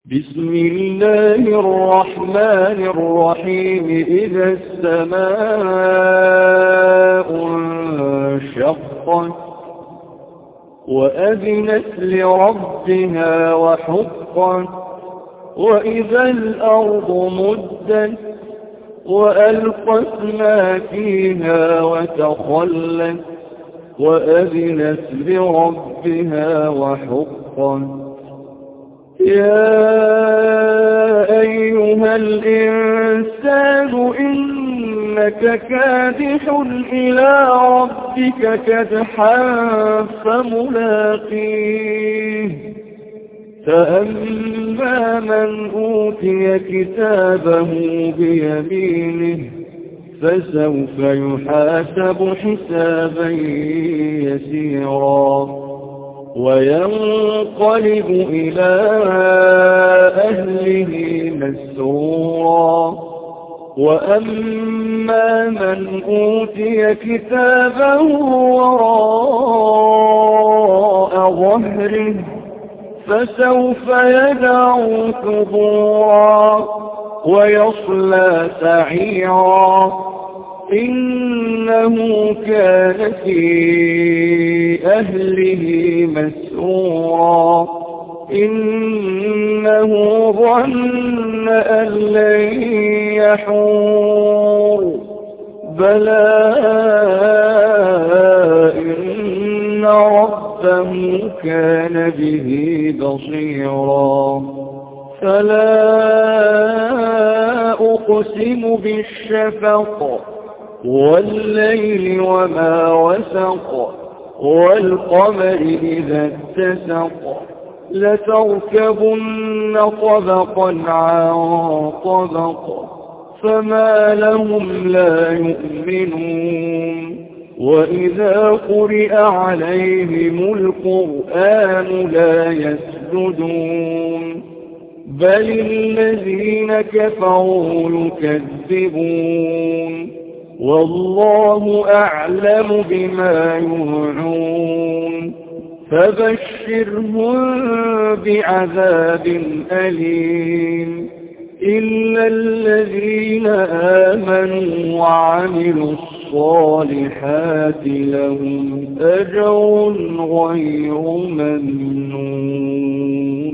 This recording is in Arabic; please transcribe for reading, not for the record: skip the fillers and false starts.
بسم الله الرحمن الرحيم. إذا السماء انشقت وأذنت لربها وحقت وإذا الأرض مدت وألقت ما فيها وتخلت وأذنت لربها وحقت. يا أيها الإنسان إنك كادح إلى ربك كدحا فملاقيه. فأما من أوتي كتابه بيمينه فسوف يحاسب حسابا يسيرا وينقلب إلى أهله مسرورا. وأما من أوتي كتابه وراء ظهره فسوف يدعو ثبورا ويصلى سعيرا إنه كان في أهله مسرورا إنه ظن أن لن يحور بلى إن ربه كان به بصيرا. فلا أقسم بالشفق والليل وما وسق والقمر إذا اتسق لتركبن طبقا عن طبق فما لهم لا يؤمنون. وإذا قرئ عليهم القرآن لا يسجدون بل الذين كفروا يكذبون والله أعلم بما يوعون. فبشرهم بعذاب أليم إلا الذين آمنوا وعملوا الصالحات لهم أجر غير ممنون.